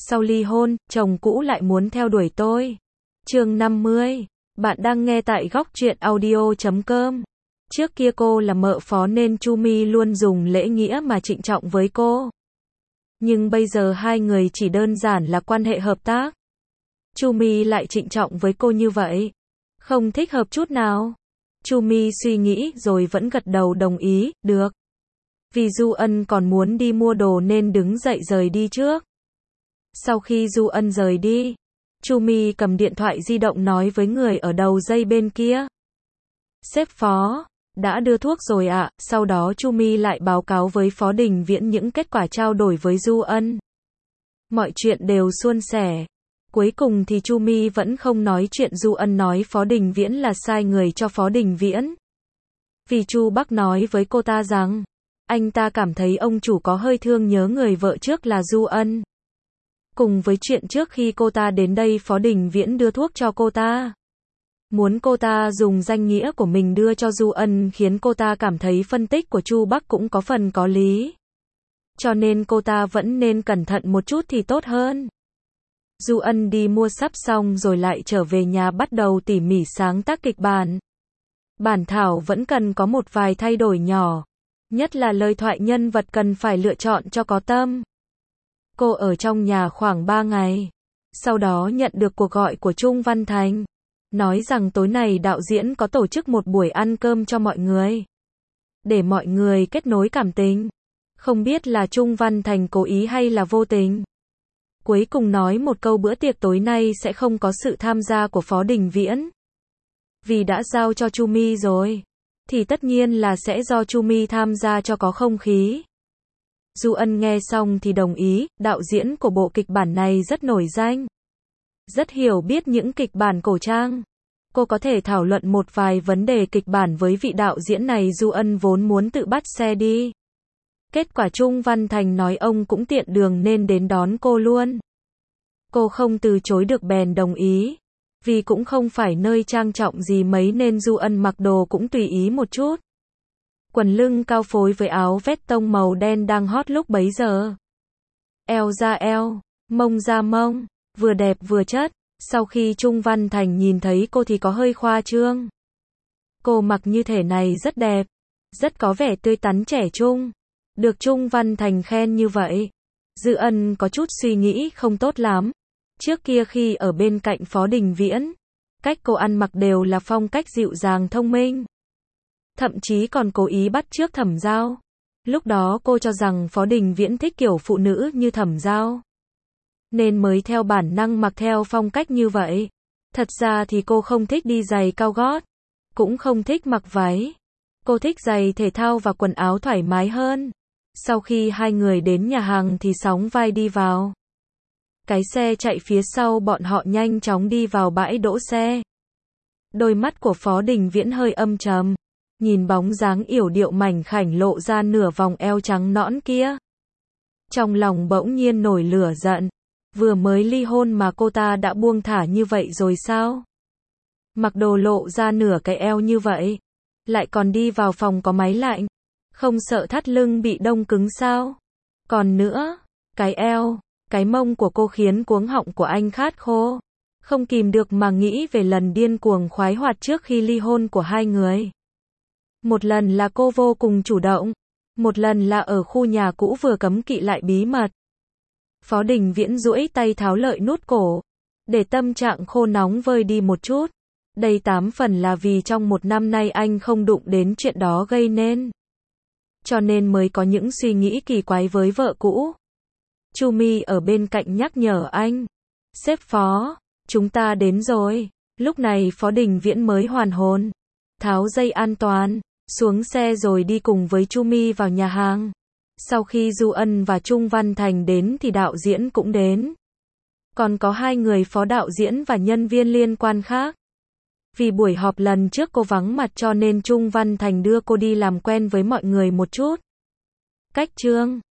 sau ly hôn, chồng cũ lại muốn theo đuổi tôi. Chương 50. Bạn đang nghe tại góc truyện audio.com. Trước kia cô là mợ phó nên Chu Mi luôn dùng lễ nghĩa mà trịnh trọng với cô. Nhưng bây giờ hai người chỉ đơn giản là quan hệ hợp tác. Chu Mi lại trịnh trọng với cô như vậy. Không thích hợp chút nào. Chu Mi suy nghĩ rồi vẫn gật đầu đồng ý, được. Vì Du Ân còn muốn đi mua đồ nên đứng dậy rời đi trước. Sau khi Du Ân rời đi, Chu Mi cầm điện thoại di động nói với người ở đầu dây bên kia. Sếp Phó, đã đưa thuốc rồi ạ. Sau đó Chu Mi lại báo cáo với Phó Đình Viễn những kết quả trao đổi với Du Ân. Mọi chuyện đều suôn sẻ. Cuối cùng thì Chu Mi vẫn không nói chuyện Du Ân nói Phó Đình Viễn là sai người cho Phó Đình Viễn. Vì Chu Bắc nói với cô ta rằng, anh ta cảm thấy ông chủ có hơi thương nhớ người vợ trước là Du Ân. Cùng với chuyện trước khi cô ta đến đây Phó Đình Viễn đưa thuốc cho cô ta. Muốn cô ta dùng danh nghĩa của mình đưa cho Du Ân khiến cô ta cảm thấy phân tích của Chu Bắc cũng có phần có lý. Cho nên cô ta vẫn nên cẩn thận một chút thì tốt hơn. Du Ân đi mua sắp xong rồi lại trở về nhà bắt đầu tỉ mỉ sáng tác kịch bản. Bản thảo vẫn cần có một vài thay đổi nhỏ. Nhất là lời thoại nhân vật cần phải lựa chọn cho có tâm. Cô ở trong nhà khoảng 3 ngày. Sau đó nhận được cuộc gọi của Trung Văn Thành. Nói rằng tối nay đạo diễn có tổ chức một buổi ăn cơm cho mọi người. Để mọi người kết nối cảm tình. Không biết là Trung Văn Thành cố ý hay là vô tình. Cuối cùng nói một câu bữa tiệc tối nay sẽ không có sự tham gia của Phó Đình Viễn. Vì đã giao cho Chu Mi rồi. Thì tất nhiên là sẽ do Chu Mi tham gia cho có không khí. Du Ân nghe xong thì đồng ý, đạo diễn của bộ kịch bản này rất nổi danh. Rất hiểu biết những kịch bản cổ trang. Cô có thể thảo luận một vài vấn đề kịch bản với vị đạo diễn này. Du Ân vốn muốn tự bắt xe đi. Kết quả Trung Văn Thành nói ông cũng tiện đường nên đến đón cô luôn. Cô không từ chối được bèn đồng ý. Vì cũng không phải nơi trang trọng gì mấy nên Du Ân mặc đồ cũng tùy ý một chút. Quần lưng cao phối với áo vest tông màu đen đang hot lúc bấy giờ. Eo ra eo, mông ra mông, vừa đẹp vừa chất. Sau khi Trung Văn Thành nhìn thấy cô thì có hơi khoa trương. Cô mặc như thể này rất đẹp, rất có vẻ tươi tắn trẻ trung. Được Trung Văn Thành khen như vậy, Du Ân có chút suy nghĩ không tốt lắm. Trước kia khi ở bên cạnh Phó Đình Viễn, cách cô ăn mặc đều là phong cách dịu dàng thông minh. Thậm chí còn cố ý bắt chước Thẩm Giao. Lúc đó cô cho rằng Phó Đình Viễn thích kiểu phụ nữ như Thẩm Giao. Nên mới theo bản năng mặc theo phong cách như vậy. Thật ra thì cô không thích đi giày cao gót. Cũng không thích mặc váy. Cô thích giày thể thao và quần áo thoải mái hơn. Sau khi hai người đến nhà hàng thì sóng vai đi vào. Cái xe chạy phía sau bọn họ nhanh chóng đi vào bãi đỗ xe. Đôi mắt của Phó Đình Viễn hơi âm trầm. Nhìn bóng dáng yểu điệu mảnh khảnh lộ ra nửa vòng eo trắng nõn kia. Trong lòng bỗng nhiên nổi lửa giận. Vừa mới ly hôn mà cô ta đã buông thả như vậy rồi sao? Mặc đồ lộ ra nửa cái eo như vậy. Lại còn đi vào phòng có máy lạnh. Không sợ thắt lưng bị đông cứng sao? Còn nữa, cái eo, cái mông của cô khiến cuống họng của anh khát khô. Không kìm được mà nghĩ về lần điên cuồng khoái hoạt trước khi ly hôn của hai người. Một lần là cô vô cùng chủ động. Một lần là ở khu nhà cũ vừa cấm kỵ lại bí mật. Phó Đình Viễn duỗi tay tháo lợi nút cổ. Để tâm trạng khô nóng vơi đi một chút. Đây 8 phần là vì trong một năm nay anh không đụng đến chuyện đó gây nên. Cho nên mới có những suy nghĩ kỳ quái với vợ cũ. Chu Mi ở bên cạnh nhắc nhở anh. Sếp Phó, chúng ta đến rồi. Lúc này Phó Đình Viễn mới hoàn hồn. Tháo dây an toàn, xuống xe rồi đi cùng với Chu Mi vào nhà hàng. Sau khi Du Ân và Trung Văn Thành đến thì đạo diễn cũng đến. Còn có hai người phó đạo diễn và nhân viên liên quan khác. Vì buổi họp lần trước cô vắng mặt cho nên Trung Văn Thành đưa cô đi làm quen với mọi người một chút. Cách chương